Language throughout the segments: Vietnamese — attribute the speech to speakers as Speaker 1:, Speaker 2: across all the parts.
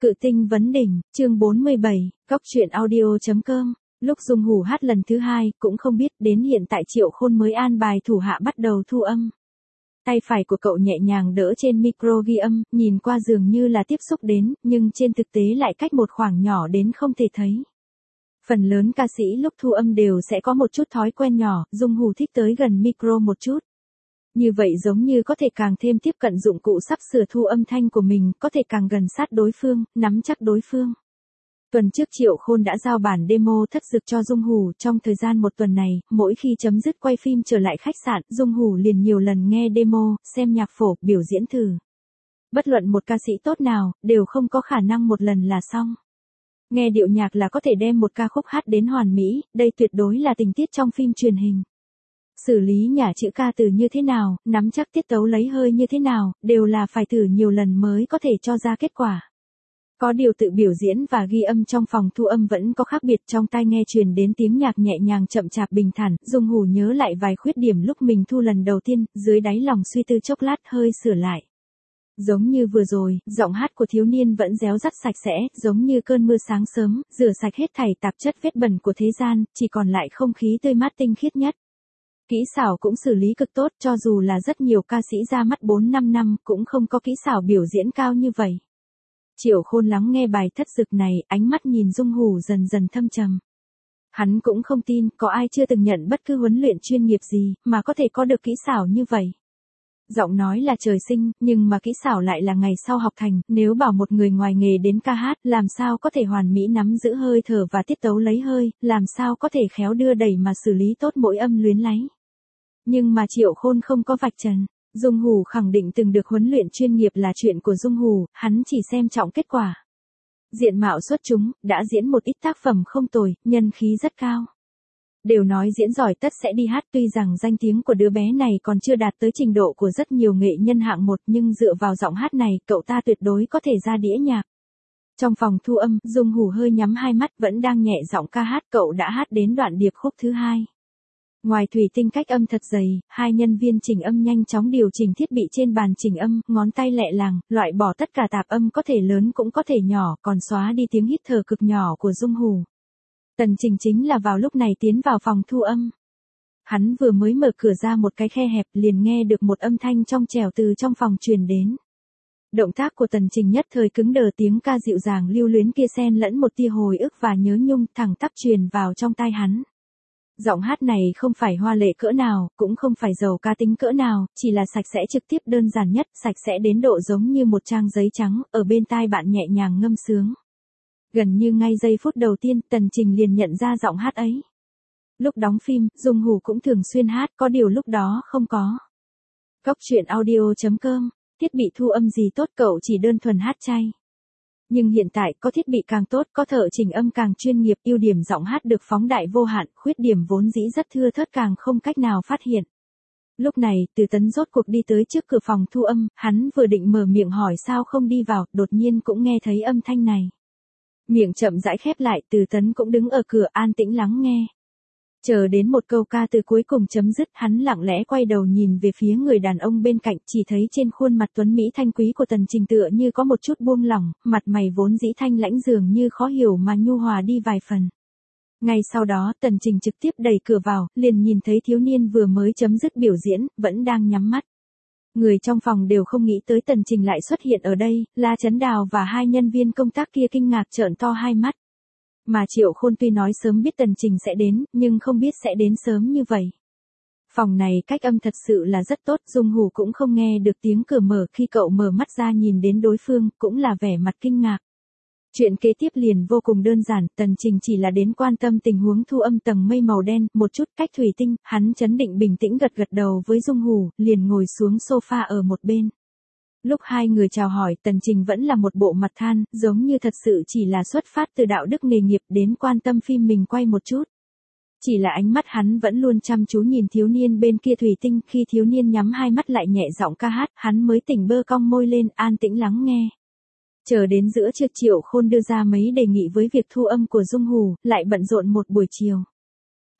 Speaker 1: Cự tinh vấn đỉnh, chương 47, góc truyện audio.com. Lúc Dung Hủ hát lần thứ hai, cũng không biết đến hiện tại Triệu Khôn mới an bài thủ hạ bắt đầu thu âm. Tay phải của cậu nhẹ nhàng đỡ trên micro ghi âm, nhìn qua dường như là tiếp xúc đến, nhưng trên thực tế lại cách một khoảng nhỏ đến không thể thấy. Phần lớn ca sĩ lúc thu âm đều sẽ có một chút thói quen nhỏ, Dung Hủ thích tới gần micro một chút. Như vậy giống như có thể càng thêm tiếp cận dụng cụ sắp sửa thu âm thanh của mình, có thể càng gần sát đối phương, nắm chắc đối phương. Tuần trước Triệu Khôn đã giao bản demo thất dực cho Dung Hủ, trong thời gian một tuần này, mỗi khi chấm dứt quay phim trở lại khách sạn, Dung Hủ liền nhiều lần nghe demo, xem nhạc phổ, biểu diễn thử. Bất luận một ca sĩ tốt nào, đều không có khả năng một lần là xong. Nghe điệu nhạc là có thể đem một ca khúc hát đến hoàn mỹ, đây tuyệt đối là tình tiết trong phim truyền hình. Xử lý nhả chữ ca từ như thế nào, nắm chắc tiết tấu lấy hơi như thế nào, đều là phải thử nhiều lần mới có thể cho ra kết quả. Có điều tự biểu diễn và ghi âm trong phòng thu âm vẫn có khác biệt, trong tai nghe truyền đến tiếng nhạc nhẹ nhàng chậm chạp bình thản, Dung Hủ nhớ lại vài khuyết điểm lúc mình thu lần đầu tiên, dưới đáy lòng suy tư chốc lát hơi sửa lại. Giống như vừa rồi, giọng hát của thiếu niên vẫn réo rắt sạch sẽ, giống như cơn mưa sáng sớm, rửa sạch hết thảy tạp chất vết bẩn của thế gian, chỉ còn lại không khí tươi mát tinh khiết nhất. Kỹ xảo cũng xử lý cực tốt, cho dù là rất nhiều ca sĩ ra mắt 4-5 năm cũng không có kỹ xảo biểu diễn cao như vậy. Triệu Khôn lắng nghe bài thất dực này, ánh mắt nhìn Dung Hủ dần dần thâm trầm. Hắn cũng không tin có ai chưa từng nhận bất cứ huấn luyện chuyên nghiệp gì mà có thể có được kỹ xảo như vậy. Giọng nói là trời sinh, nhưng mà kỹ xảo lại là ngày sau học thành, nếu bảo một người ngoài nghề đến ca hát, làm sao có thể hoàn mỹ nắm giữ hơi thở và tiết tấu lấy hơi, làm sao có thể khéo đưa đẩy mà xử lý tốt mỗi âm luyến láy. Nhưng mà Triệu Khôn không có vạch trần. Dung Hủ khẳng định từng được huấn luyện chuyên nghiệp là chuyện của Dung Hủ, hắn chỉ xem trọng kết quả. Diện mạo xuất chúng, đã diễn một ít tác phẩm không tồi, nhân khí rất cao. Đều nói diễn giỏi tất sẽ đi hát, tuy rằng danh tiếng của đứa bé này còn chưa đạt tới trình độ của rất nhiều nghệ nhân hạng một, nhưng dựa vào giọng hát này, cậu ta tuyệt đối có thể ra đĩa nhạc. Trong phòng thu âm, Dung Hủ hơi nhắm hai mắt, vẫn đang nhẹ giọng ca hát, cậu đã hát đến đoạn điệp khúc thứ hai. Ngoài thủy tinh cách âm thật dày, hai nhân viên chỉnh âm nhanh chóng điều chỉnh thiết bị trên bàn chỉnh âm, ngón tay lẹ làng, loại bỏ tất cả tạp âm có thể lớn cũng có thể nhỏ, còn xóa đi tiếng hít thở cực nhỏ của Dung Hủ. Tần Trình chính là vào lúc này tiến vào phòng thu âm. Hắn vừa mới mở cửa ra một cái khe hẹp, liền nghe được một âm thanh trong trẻo từ trong phòng truyền đến. Động tác của Tần Trình nhất thời cứng đờ, tiếng ca dịu dàng lưu luyến kia xen lẫn một tia hồi ức và nhớ nhung, thẳng tắp truyền vào trong tai hắn. Giọng hát này không phải hoa lệ cỡ nào, cũng không phải giàu ca tính cỡ nào, chỉ là sạch sẽ trực tiếp đơn giản nhất, sạch sẽ đến độ giống như một trang giấy trắng, ở bên tai bạn nhẹ nhàng ngâm sướng. Gần như ngay giây phút đầu tiên, Tần Trình liền nhận ra giọng hát ấy. Lúc đóng phim, Dung Hủ cũng thường xuyên hát, có điều lúc đó không có. Góc truyện audio.com, thiết bị thu âm gì tốt cậu chỉ đơn thuần hát chay. Nhưng hiện tại có thiết bị càng tốt, có thợ chỉnh âm càng chuyên nghiệp, ưu điểm giọng hát được phóng đại vô hạn, khuyết điểm vốn dĩ rất thưa thớt càng không cách nào phát hiện. Lúc này, Từ Tấn rốt cuộc đi tới trước cửa phòng thu âm, hắn vừa định mở miệng hỏi sao không đi vào, đột nhiên cũng nghe thấy âm thanh này. Miệng chậm rãi khép lại, Từ Tấn cũng đứng ở cửa an tĩnh lắng nghe. Chờ đến một câu ca từ cuối cùng chấm dứt, hắn lặng lẽ quay đầu nhìn về phía người đàn ông bên cạnh, chỉ thấy trên khuôn mặt tuấn mỹ thanh quý của Tần Trình tựa như có một chút buông lỏng, mặt mày vốn dĩ thanh lãnh dường như khó hiểu mà nhu hòa đi vài phần. Ngay sau đó, Tần Trình trực tiếp đẩy cửa vào, liền nhìn thấy thiếu niên vừa mới chấm dứt biểu diễn, vẫn đang nhắm mắt. Người trong phòng đều không nghĩ tới Tần Trình lại xuất hiện ở đây, La Chấn Đào và hai nhân viên công tác kia kinh ngạc trợn to hai mắt. Mà Triệu Khôn tuy nói sớm biết Tần Trình sẽ đến, nhưng không biết sẽ đến sớm như vậy. Phòng này cách âm thật sự là rất tốt, Dung Hủ cũng không nghe được tiếng cửa mở, khi cậu mở mắt ra nhìn đến đối phương, cũng là vẻ mặt kinh ngạc. Chuyện kế tiếp liền vô cùng đơn giản, Tần Trình chỉ là đến quan tâm tình huống thu âm tầng mây màu đen, một chút cách thủy tinh, hắn trấn định bình tĩnh gật gật đầu với Dung Hủ, liền ngồi xuống sofa ở một bên. Lúc hai người chào hỏi, Tần Trình vẫn là một bộ mặt than, giống như thật sự chỉ là xuất phát từ đạo đức nghề nghiệp đến quan tâm phim mình quay một chút. Chỉ là ánh mắt hắn vẫn luôn chăm chú nhìn thiếu niên bên kia thủy tinh, khi thiếu niên nhắm hai mắt lại nhẹ giọng ca hát, hắn mới tỉnh bơ cong môi lên, an tĩnh lắng nghe. Chờ đến giữa trưa, Triệu Khôn đưa ra mấy đề nghị với việc thu âm của Dung Hủ, lại bận rộn một buổi chiều.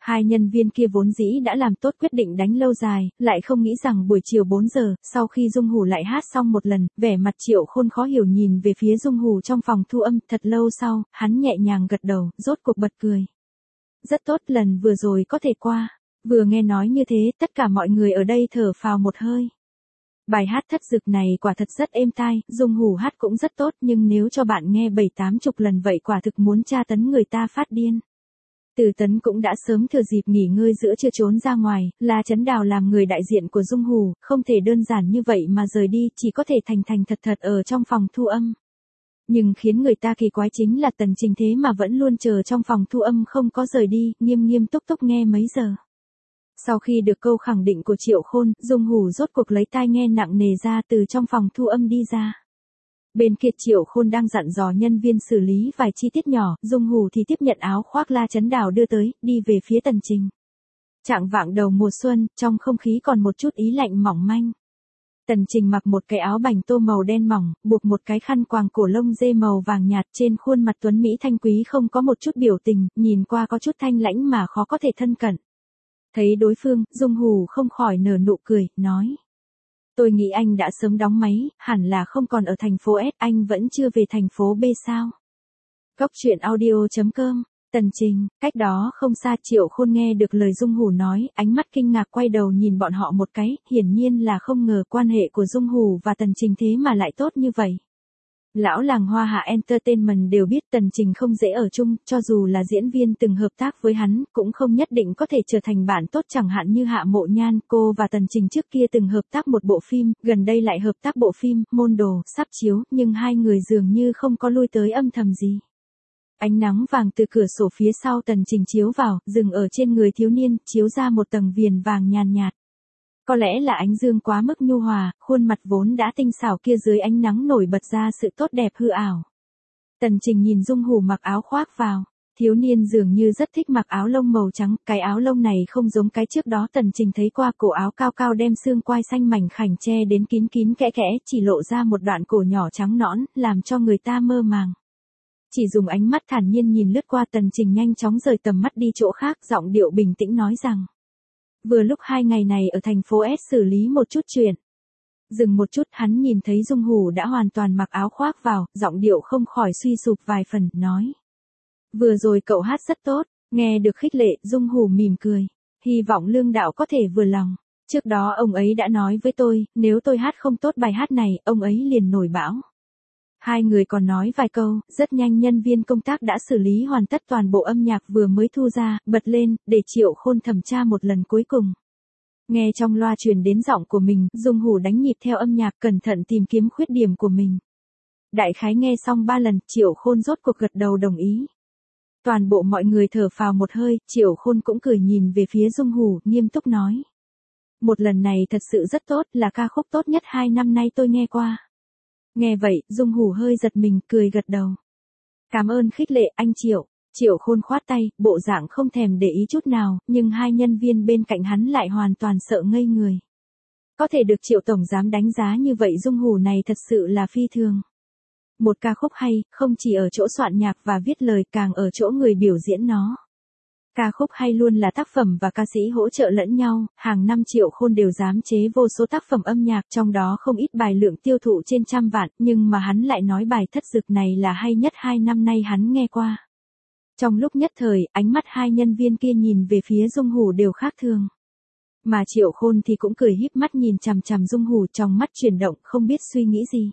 Speaker 1: Hai nhân viên kia vốn dĩ đã làm tốt quyết định đánh lâu dài, lại không nghĩ rằng buổi chiều 4 giờ, sau khi Dung Hủ lại hát xong một lần, vẻ mặt Triệu Khôn khó hiểu nhìn về phía Dung Hủ trong phòng thu âm, thật lâu sau, hắn nhẹ nhàng gật đầu, rốt cuộc bật cười. Rất tốt, lần vừa rồi có thể qua. Vừa nghe nói như thế, tất cả mọi người ở đây thở phào một hơi. Bài hát Thất Dực này quả thật rất êm tai, Dung Hủ hát cũng rất tốt, nhưng nếu cho bạn nghe 7-80 lần vậy quả thực muốn tra tấn người ta phát điên. Từ Tấn cũng đã sớm thừa dịp nghỉ ngơi giữa trưa trốn ra ngoài, La Chấn Đào làm người đại diện của Dung Hủ, không thể đơn giản như vậy mà rời đi, chỉ có thể thành thành thật thật ở trong phòng thu âm. Nhưng khiến người ta kỳ quái chính là Tần Trình thế mà vẫn luôn chờ trong phòng thu âm không có rời đi, nghiêm nghiêm túc túc nghe mấy giờ. Sau khi được câu khẳng định của Triệu Khôn, Dung Hủ rốt cuộc lấy tai nghe nặng nề ra từ trong phòng thu âm đi ra. Bên kia Triệu Khôn đang dặn dò nhân viên xử lý vài chi tiết nhỏ, Dung Hủ thì tiếp nhận áo khoác La Chấn Đào đưa tới, đi về phía Tần Trình. Trạng vạng đầu mùa xuân, trong không khí còn một chút ý lạnh mỏng manh. Tần Trình mặc một cái áo bành tô màu đen mỏng, buộc một cái khăn quàng cổ lông dê màu vàng nhạt, trên khuôn mặt tuấn mỹ thanh quý không có một chút biểu tình, nhìn qua có chút thanh lãnh mà khó có thể thân cận. Thấy đối phương, Dung Hủ không khỏi nở nụ cười, nói. Tôi nghĩ anh đã sớm đóng máy, hẳn là không còn ở thành phố S, anh vẫn chưa về thành phố B sao? Góc truyện audio.com, Tần Trình, cách đó không xa Triệu Khôn nghe được lời Dung Hủ nói, ánh mắt kinh ngạc quay đầu nhìn bọn họ một cái, hiển nhiên là không ngờ quan hệ của Dung Hủ và Tần Trình thế mà lại tốt như vậy. Lão làng Hoa Hạ Entertainment đều biết Tần Trình không dễ ở chung, cho dù là diễn viên từng hợp tác với hắn, cũng không nhất định có thể trở thành bạn tốt, chẳng hạn như Hạ Mộ Nhan, cô và Tần Trình trước kia từng hợp tác một bộ phim, gần đây lại hợp tác bộ phim, Môn Đồ, sắp chiếu, nhưng hai người dường như không có lui tới âm thầm gì. Ánh nắng vàng từ cửa sổ phía sau Tần Trình chiếu vào, dừng ở trên người thiếu niên, chiếu ra một tầng viền vàng nhàn nhạt. Có lẽ là ánh dương quá mức nhu hòa, khuôn mặt vốn đã tinh xảo kia dưới ánh nắng nổi bật ra sự tốt đẹp hư ảo. Tần Trình nhìn Dung Hủ mặc áo khoác vào, thiếu niên dường như rất thích mặc áo lông màu trắng, cái áo lông này không giống cái trước đó Tần Trình thấy qua, cổ áo cao cao đem xương quai xanh mảnh khảnh che đến kín kín kẽ kẽ, chỉ lộ ra một đoạn cổ nhỏ trắng nõn, làm cho người ta mơ màng. Chỉ dùng ánh mắt thản nhiên nhìn lướt qua, Tần Trình nhanh chóng rời tầm mắt đi chỗ khác, giọng điệu bình tĩnh nói rằng. Vừa lúc 2 ngày này ở thành phố S xử lý một chút chuyện. Dừng một chút, hắn nhìn thấy Dung Hủ đã hoàn toàn mặc áo khoác vào, giọng điệu không khỏi suy sụp vài phần, nói. Vừa rồi cậu hát rất tốt, nghe được khích lệ, Dung Hủ mỉm cười. Hy vọng Lương đạo có thể vừa lòng. Trước đó ông ấy đã nói với tôi, nếu tôi hát không tốt bài hát này, ông ấy liền nổi bão. Hai người còn nói vài câu, rất nhanh nhân viên công tác đã xử lý hoàn tất toàn bộ âm nhạc vừa mới thu ra, bật lên, để Triệu Khôn thẩm tra một lần cuối cùng. Nghe trong loa truyền đến giọng của mình, Dung Hủ đánh nhịp theo âm nhạc, cẩn thận tìm kiếm khuyết điểm của mình. Đại khái nghe xong 3 lần, Triệu Khôn rốt cuộc gật đầu đồng ý. Toàn bộ mọi người thở phào một hơi, Triệu Khôn cũng cười nhìn về phía Dung Hủ, nghiêm túc nói. Một lần này thật sự rất tốt, là ca khúc tốt nhất 2 năm nay tôi nghe qua. Nghe vậy, Dung Hủ hơi giật mình, cười gật đầu. Cảm ơn khích lệ, anh Triệu. Triệu Khôn khoát tay, bộ dạng không thèm để ý chút nào, nhưng hai nhân viên bên cạnh hắn lại hoàn toàn sợ ngây người. Có thể được Triệu Tổng Giám đánh giá như vậy, Dung Hủ này thật sự là phi thường. Một ca khúc hay, không chỉ ở chỗ soạn nhạc và viết lời, càng ở chỗ người biểu diễn nó. Ca khúc hay luôn là tác phẩm và ca sĩ hỗ trợ lẫn nhau, hàng năm Triệu Khôn đều dám chế vô số tác phẩm âm nhạc, trong đó không ít bài lượng tiêu thụ trên 100 vạn, nhưng mà hắn lại nói bài Thất Dực này là hay nhất 2 năm nay hắn nghe qua. Trong lúc nhất thời, ánh mắt hai nhân viên kia nhìn về phía Dung Hủ đều khác thường. Mà Triệu Khôn thì cũng cười híp mắt nhìn chằm chằm Dung Hủ, trong mắt chuyển động, không biết suy nghĩ gì.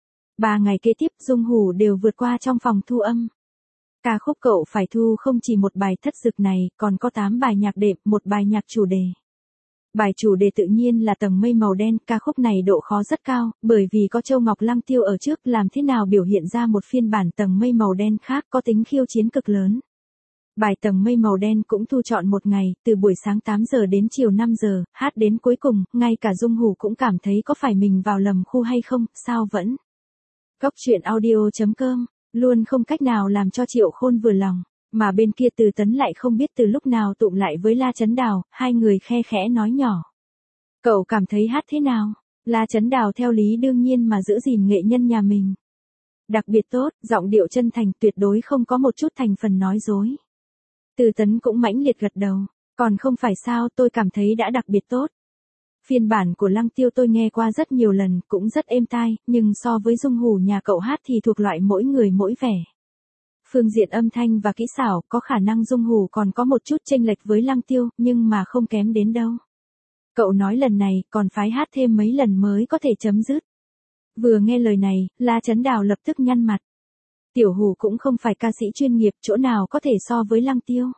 Speaker 1: 3 ngày kế tiếp, Dung Hủ đều vượt qua trong phòng thu âm. Ca khúc cậu phải thu không chỉ một bài Thất Dực này, còn có 8 bài nhạc đệm, một bài nhạc chủ đề. Bài chủ đề tự nhiên là Tầng Mây Màu Đen, ca khúc này độ khó rất cao, bởi vì có Châu Ngọc Lăng Tiêu ở trước, làm thế nào biểu hiện ra một phiên bản Tầng Mây Màu Đen khác có tính khiêu chiến cực lớn. Bài Tầng Mây Màu Đen cũng thu trọn một ngày, từ buổi sáng 8 giờ đến chiều 5 giờ, hát đến cuối cùng, ngay cả Dung Hủ cũng cảm thấy có phải mình vào lầm khu hay không, sao vẫn. Góc truyện audio.com, luôn không cách nào làm cho Triệu Khôn vừa lòng, mà bên kia Từ Tấn lại không biết từ lúc nào tụm lại với La Chấn Đào, hai người khe khẽ nói nhỏ. Cậu cảm thấy hát thế nào? La Chấn Đào theo lý đương nhiên mà giữ gìn nghệ nhân nhà mình. Đặc biệt tốt, giọng điệu chân thành, tuyệt đối không có một chút thành phần nói dối. Từ Tấn cũng mãnh liệt gật đầu. Còn không phải sao, tôi cảm thấy đã đặc biệt tốt. Phiên bản của Lăng Tiêu tôi nghe qua rất nhiều lần, cũng rất êm tai, nhưng so với Dung Hủ nhà cậu hát thì thuộc loại mỗi người mỗi vẻ. Phương diện âm thanh và kỹ xảo, có khả năng Dung Hủ còn có một chút chênh lệch với Lăng Tiêu, nhưng mà không kém đến đâu. Cậu nói lần này, còn phái hát thêm mấy lần mới có thể chấm dứt. Vừa nghe lời này, La Chấn Đào lập tức nhăn mặt. Tiểu Hủ cũng không phải ca sĩ chuyên nghiệp, chỗ nào có thể so với Lăng Tiêu.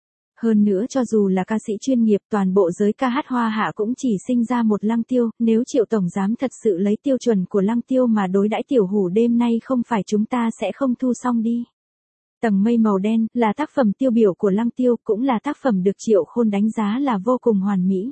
Speaker 1: Hơn nữa cho dù là ca sĩ chuyên nghiệp, toàn bộ giới ca hát Hoa Hạ cũng chỉ sinh ra một Lăng Tiêu, nếu Triệu Tổng Giám thật sự lấy tiêu chuẩn của Lăng Tiêu mà đối đãi Tiểu Hủ đêm nay không phải chúng ta sẽ không thu xong đi. Tầng mây màu đen là tác phẩm tiêu biểu của Lăng Tiêu, cũng là tác phẩm được Triệu Khôn đánh giá là vô cùng hoàn mỹ.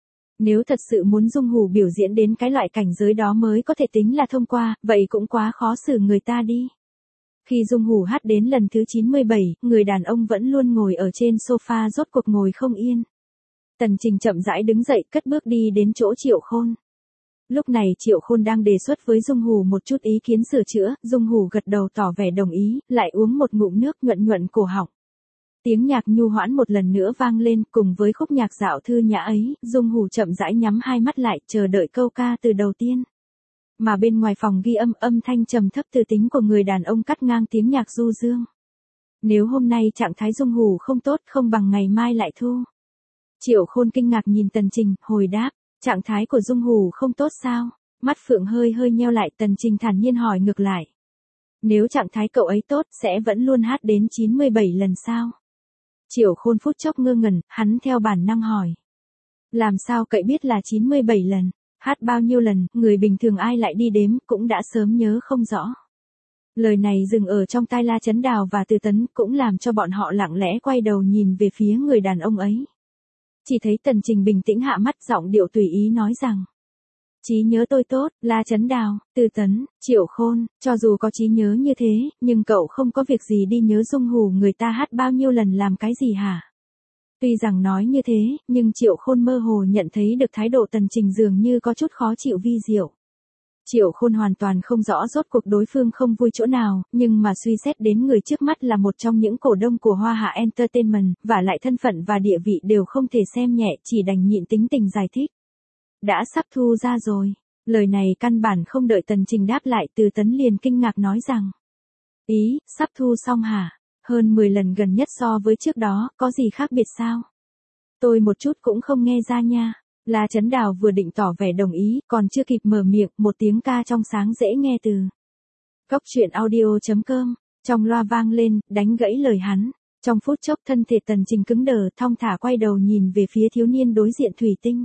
Speaker 1: Nếu thật sự muốn Dung Hủ biểu diễn đến cái loại cảnh giới đó mới có thể tính là thông qua, vậy cũng quá khó xử người ta đi. Khi Dung Hủ hát đến lần thứ 97, người đàn ông vẫn luôn ngồi ở trên sofa rốt cuộc ngồi không yên. Tần Trình chậm rãi đứng dậy, cất bước đi đến chỗ Triệu Khôn. Lúc này Triệu Khôn đang đề xuất với Dung Hủ một chút ý kiến sửa chữa, Dung Hủ gật đầu tỏ vẻ đồng ý, lại uống một ngụm nước nhuận nhuận cổ họng. Tiếng nhạc nhu hoãn một lần nữa vang lên, cùng với khúc nhạc dạo thư nhã ấy, Dung Hủ chậm rãi nhắm hai mắt lại, chờ đợi câu ca từ đầu tiên. Mà bên ngoài phòng ghi âm, âm thanh trầm thấp từ tính của người đàn ông cắt ngang tiếng nhạc du dương. Nếu hôm nay trạng thái Dung Hủ không tốt, không bằng ngày mai lại thu. Triệu Khôn kinh ngạc nhìn Tần Trình, hồi đáp, trạng thái của Dung Hủ không tốt sao? Mắt Phượng hơi hơi nheo lại, Tần Trình thản nhiên hỏi ngược lại. Nếu trạng thái cậu ấy tốt, sẽ vẫn luôn hát đến 97 lần sao? Triệu Khôn phút chốc ngơ ngẩn, hắn theo bản năng hỏi. Làm sao cậy biết là 97 lần? Hát bao nhiêu lần, người bình thường ai lại đi đếm, cũng đã sớm nhớ không rõ. Lời này dừng ở trong tai La Chấn Đào và Từ Tấn, cũng làm cho bọn họ lặng lẽ quay đầu nhìn về phía người đàn ông ấy. Chỉ thấy Tần Trình bình tĩnh hạ mắt, giọng điệu tùy ý nói rằng. Trí nhớ tôi tốt, La Chấn Đào, Từ Tấn, Triệu Khôn, cho dù có trí nhớ như thế, nhưng cậu không có việc gì đi nhớ Dung Hủ người ta hát bao nhiêu lần làm cái gì hả? Tuy rằng nói như thế, nhưng Triệu Khôn mơ hồ nhận thấy được thái độ Tần Trình dường như có chút khó chịu vi diệu. Triệu Khôn hoàn toàn không rõ rốt cuộc đối phương không vui chỗ nào, nhưng mà suy xét đến người trước mắt là một trong những cổ đông của Hoa Hạ Entertainment, và lại thân phận và địa vị đều không thể xem nhẹ, chỉ đành nhịn tính tình giải thích. Đã sắp thu ra rồi. Lời này căn bản không đợi Tần Trình đáp lại, Từ Tấn liền kinh ngạc nói rằng. Ý, sắp thu xong hả? Hơn 10 lần gần nhất so với trước đó, có gì khác biệt sao? Tôi một chút cũng không nghe ra nha. La Chấn Đào vừa định tỏ vẻ đồng ý, còn chưa kịp mở miệng, một tiếng ca trong sáng dễ nghe từ Coctruyện.audio.com trong loa vang lên, đánh gãy lời hắn. Trong phút chốc thân thể Tần Trình cứng đờ, thong thả quay đầu nhìn về phía thiếu niên đối diện thủy tinh.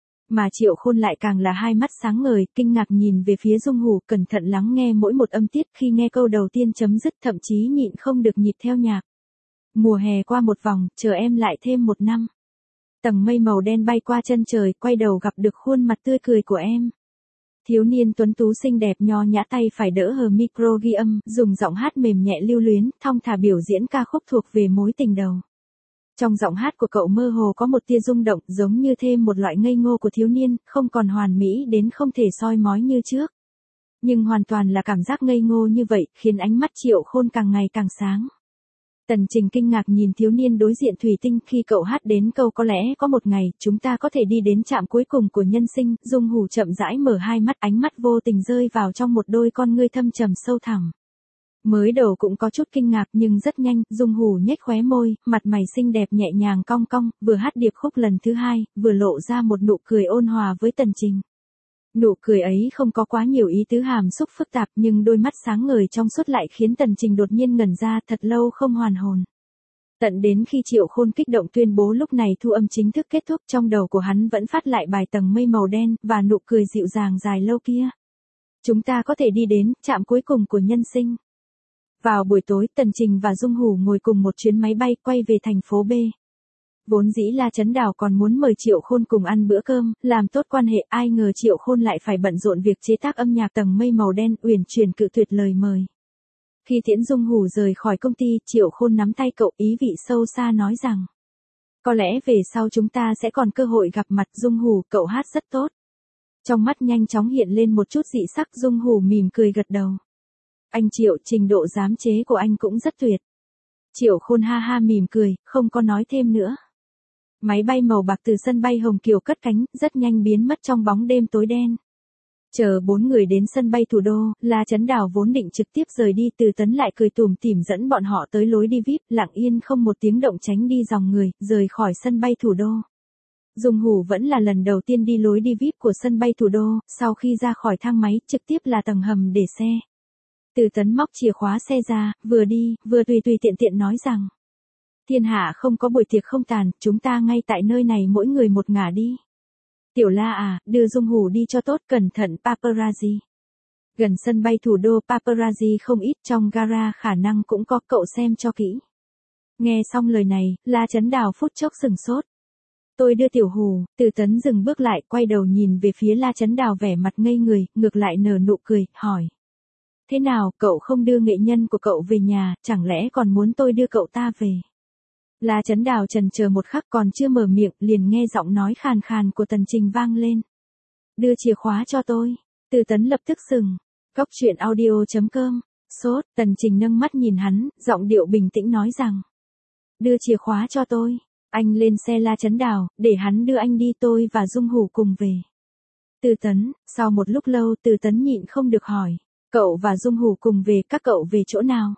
Speaker 1: Mà Triệu Khôn lại càng là hai mắt sáng ngời, kinh ngạc nhìn về phía Dung Hủ, cẩn thận lắng nghe mỗi một âm tiết, khi nghe câu đầu tiên chấm dứt thậm chí nhịn không được nhịp theo nhạc. Mùa hè qua một vòng, chờ em lại thêm một năm. Tầng mây màu đen bay qua chân trời, quay đầu gặp được khuôn mặt tươi cười của em. Thiếu niên tuấn tú xinh đẹp nho nhã tay phải đỡ hờ micro ghi âm, dùng giọng hát mềm nhẹ lưu luyến, thong thả biểu diễn ca khúc thuộc về mối tình đầu. Trong giọng hát của cậu mơ hồ có một tia rung động, giống như thêm một loại ngây ngô của thiếu niên, không còn hoàn mỹ đến không thể soi mói như trước. Nhưng hoàn toàn là cảm giác ngây ngô như vậy, khiến ánh mắt Triệu Khôn càng ngày càng sáng. Tần Trình kinh ngạc nhìn thiếu niên đối diện thủy tinh, khi cậu hát đến câu có lẽ có một ngày, chúng ta có thể đi đến trạm cuối cùng của nhân sinh, Dung Hủ chậm rãi mở hai mắt, ánh mắt vô tình rơi vào trong một đôi con ngươi thâm trầm sâu thẳm. Mới đầu cũng có chút kinh ngạc nhưng rất nhanh, Dung Hủ nhếch khóe môi, mặt mày xinh đẹp nhẹ nhàng cong cong, vừa hát điệp khúc lần thứ hai, vừa lộ ra một nụ cười ôn hòa với Tần Trình. Nụ cười ấy không có quá nhiều ý tứ hàm xúc phức tạp, nhưng đôi mắt sáng ngời trong suốt lại khiến Tần Trình đột nhiên ngẩn ra, thật lâu không hoàn hồn. Tận đến khi Triệu Khôn kích động tuyên bố lúc này thu âm chính thức kết thúc, trong đầu của hắn vẫn phát lại bài Tầng mây màu đen, và nụ cười dịu dàng dài lâu kia. Chúng ta có thể đi đến trạm cuối cùng của nhân sinh. Vào buổi tối, Tần Trình và Dung Hủ ngồi cùng một chuyến máy bay quay về thành phố B. Vốn dĩ La Chấn Đào còn muốn mời Triệu Khôn cùng ăn bữa cơm, làm tốt quan hệ, ai ngờ Triệu Khôn lại phải bận rộn việc chế tác âm nhạc Tầng mây màu đen, uyển chuyển cự tuyệt lời mời. Khi tiễn Dung Hủ rời khỏi công ty, Triệu Khôn nắm tay cậu, ý vị sâu xa nói rằng. Có lẽ về sau chúng ta sẽ còn cơ hội gặp mặt. Dung Hủ, cậu hát rất tốt. Trong mắt nhanh chóng hiện lên một chút dị sắc, Dung Hủ mỉm cười gật đầu. Anh Triệu, trình độ giám chế của anh cũng rất tuyệt. Triệu Khôn ha ha mỉm cười, không có nói thêm nữa. Máy bay màu bạc từ sân bay Hồng Kiều cất cánh, rất nhanh biến mất trong bóng đêm tối đen. Chờ 4 người đến sân bay thủ đô, La Chấn Đào vốn định trực tiếp rời đi, Từ Tấn lại cười tủm tỉm dẫn bọn họ tới lối đi VIP, lặng yên không một tiếng động tránh đi dòng người, rời khỏi sân bay thủ đô. Dung Hủ vẫn là lần đầu tiên đi lối đi VIP của sân bay thủ đô, sau khi ra khỏi thang máy, trực tiếp là tầng hầm để xe. Từ Tấn móc chìa khóa xe ra, vừa đi, vừa tùy tiện tiện nói rằng. Thiên hạ không có buổi tiệc không tàn, chúng ta ngay tại nơi này mỗi người một ngả đi. Tiểu La à, đưa Dung Hủ đi cho tốt, cẩn thận paparazzi. Gần sân bay thủ đô paparazzi không ít, trong gara khả năng cũng có, cậu xem cho kỹ. Nghe xong lời này, La Chấn Đào phút chốc sừng sốt. Tôi đưa Tiểu Hủ. Từ Tấn dừng bước lại, quay đầu nhìn về phía La Chấn Đào vẻ mặt ngây người, ngược lại nở nụ cười, hỏi. Thế nào, cậu không đưa nghệ nhân của cậu về nhà, chẳng lẽ còn muốn tôi đưa cậu ta về? La Chấn Đào chần chờ một khắc, còn chưa mở miệng, liền nghe giọng nói khàn khàn của Tần Trình vang lên. Đưa chìa khóa cho tôi. Từ Tấn lập tức sừng. Cóc truyện audio.com. Sốt. Tần Trình nâng mắt nhìn hắn, giọng điệu bình tĩnh nói rằng. Đưa chìa khóa cho tôi. Anh lên xe La Chấn Đào, để hắn đưa anh đi, tôi và Dung Hủ cùng về. Từ Tấn. Sau một lúc lâu, Từ Tấn nhịn không được hỏi. Cậu và Dung Hủ cùng về, các cậu về chỗ nào?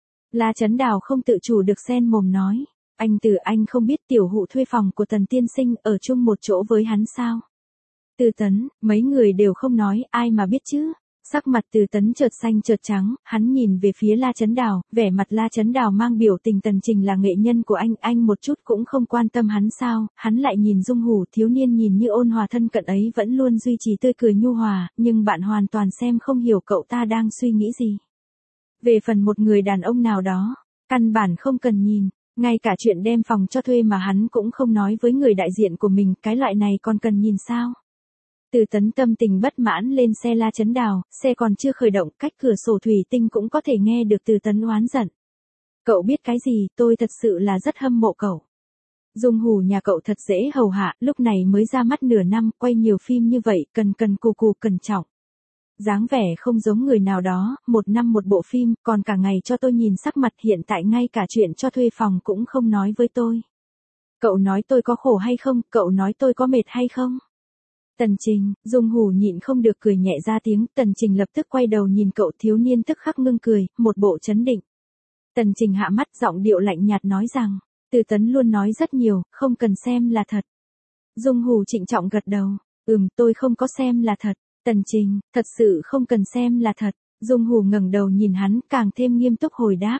Speaker 1: La Chấn Đào không tự chủ được xen mồm nói. Anh không biết Tiểu Hủ thuê phòng của Tần tiên sinh ở chung một chỗ với hắn sao? Từ Tấn, mấy người đều không nói, ai mà biết chứ? Sắc mặt Từ Tấn chợt xanh chợt trắng, hắn nhìn về phía La Chấn Đào, vẻ mặt La Chấn Đào mang biểu tình. Tần Trình là nghệ nhân của anh một chút cũng không quan tâm hắn sao? Hắn lại nhìn Dung Hủ, thiếu niên nhìn như ôn hòa thân cận ấy vẫn luôn duy trì tươi cười nhu hòa, nhưng bạn hoàn toàn xem không hiểu cậu ta đang suy nghĩ gì. Về phần một người đàn ông nào đó, căn bản không cần nhìn. Ngay cả chuyện đem phòng cho thuê mà hắn cũng không nói với người đại diện của mình, cái loại này còn cần nhìn sao? Từ Tấn tâm tình bất mãn lên xe La Chấn Đào, xe còn chưa khởi động, cách cửa sổ thủy tinh cũng có thể nghe được Từ Tấn oán giận. Cậu biết cái gì, tôi thật sự là rất hâm mộ cậu. Dung Hủ nhà cậu thật dễ hầu hạ, lúc này mới ra mắt nửa năm, quay nhiều phim như vậy, cần cù cẩn trọng. Dáng vẻ không giống người nào đó, 1 năm một bộ phim, còn cả ngày cho tôi nhìn sắc mặt, hiện tại ngay cả chuyện cho thuê phòng cũng không nói với tôi. Cậu nói tôi có khổ hay không, cậu nói tôi có mệt hay không? Tần Trình. Dung Hủ nhịn không được cười nhẹ ra tiếng, Tần Trình lập tức quay đầu nhìn cậu, thiếu niên tức khắc ngưng cười, một bộ chấn định. Tần Trình hạ mắt, giọng điệu lạnh nhạt nói rằng, Từ Tấn luôn nói rất nhiều, không cần xem là thật. Dung Hủ trịnh trọng gật đầu, tôi không có xem là thật. Tần Trình, thật sự không cần xem là thật. Dung Hủ ngẩng đầu nhìn hắn, càng thêm nghiêm túc hồi đáp.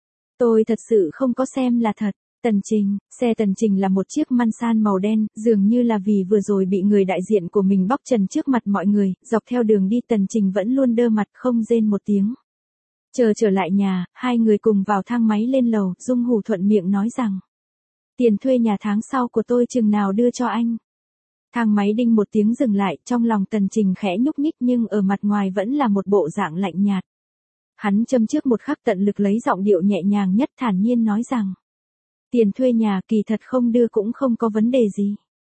Speaker 1: Tôi thật sự không có xem là thật. Tần Trình, xe Tần Trình là một chiếc Mansan màu đen, dường như là vì vừa rồi bị người đại diện của mình bóc trần trước mặt mọi người, dọc theo đường đi Tần Trình vẫn luôn đơ mặt không rên một tiếng. Chờ trở lại nhà, hai người cùng vào thang máy lên lầu, Dung Hủ thuận miệng nói rằng. Tiền thuê nhà tháng sau của tôi chừng nào đưa cho anh? Thang máy đinh một tiếng dừng lại, trong lòng Tần Trình khẽ nhúc nhích nhưng ở mặt ngoài vẫn là một bộ dạng lạnh nhạt. Hắn châm trước một khắc tận lực lấy giọng điệu nhẹ nhàng nhất, thản nhiên nói rằng. Tiền thuê nhà kỳ thật không đưa cũng không có vấn đề gì.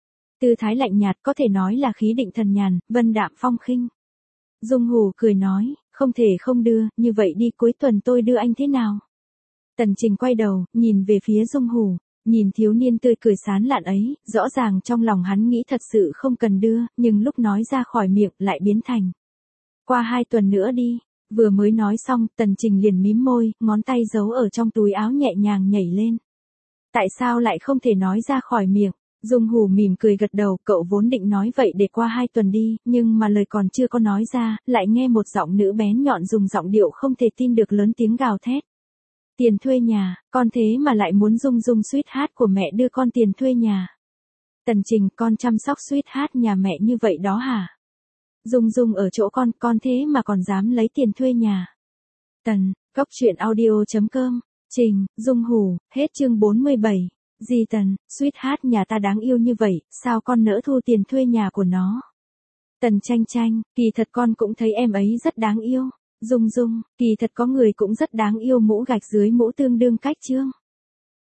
Speaker 1: Tư thái lạnh nhạt có thể nói là khí định thần nhàn, vân đạm phong khinh. Dung Hủ cười nói, không thể không đưa, như vậy đi cuối tuần tôi đưa anh thế nào? Tần Trình quay đầu, nhìn về phía Dung Hủ. Nhìn thiếu niên tươi cười sán lạn ấy, rõ ràng trong lòng hắn nghĩ thật sự không cần đưa, nhưng lúc nói ra khỏi miệng lại biến thành. Qua 2 tuần nữa đi. Vừa mới nói xong, Tần Trình liền mím môi, ngón tay giấu ở trong túi áo nhẹ nhàng nhảy lên. Tại sao lại không thể nói ra khỏi miệng? Dung Hủ mỉm cười gật đầu, cậu vốn định nói vậy để qua 2 tuần đi, nhưng mà lời còn chưa có nói ra, lại nghe một giọng nữ bén nhọn dùng giọng điệu không thể tin được lớn tiếng gào thét. Tiền thuê nhà, con thế mà lại muốn Dung sweetheart của mẹ đưa con tiền thuê nhà. Tần Trình, con chăm sóc sweetheart nhà mẹ như vậy đó hả? Dung ở chỗ con thế mà còn dám lấy tiền thuê nhà. Tần, Cóc truyện audio.com, Trình, Dung Hủ, hết chương 47. Gì Tần, sweetheart nhà ta đáng yêu như vậy, sao con nỡ thu tiền thuê nhà của nó? Tần Tranh, kỳ thật con cũng thấy em ấy rất đáng yêu. Dung, kỳ thật có người cũng rất đáng yêu, mũ gạch dưới mũ tương đương cách chương.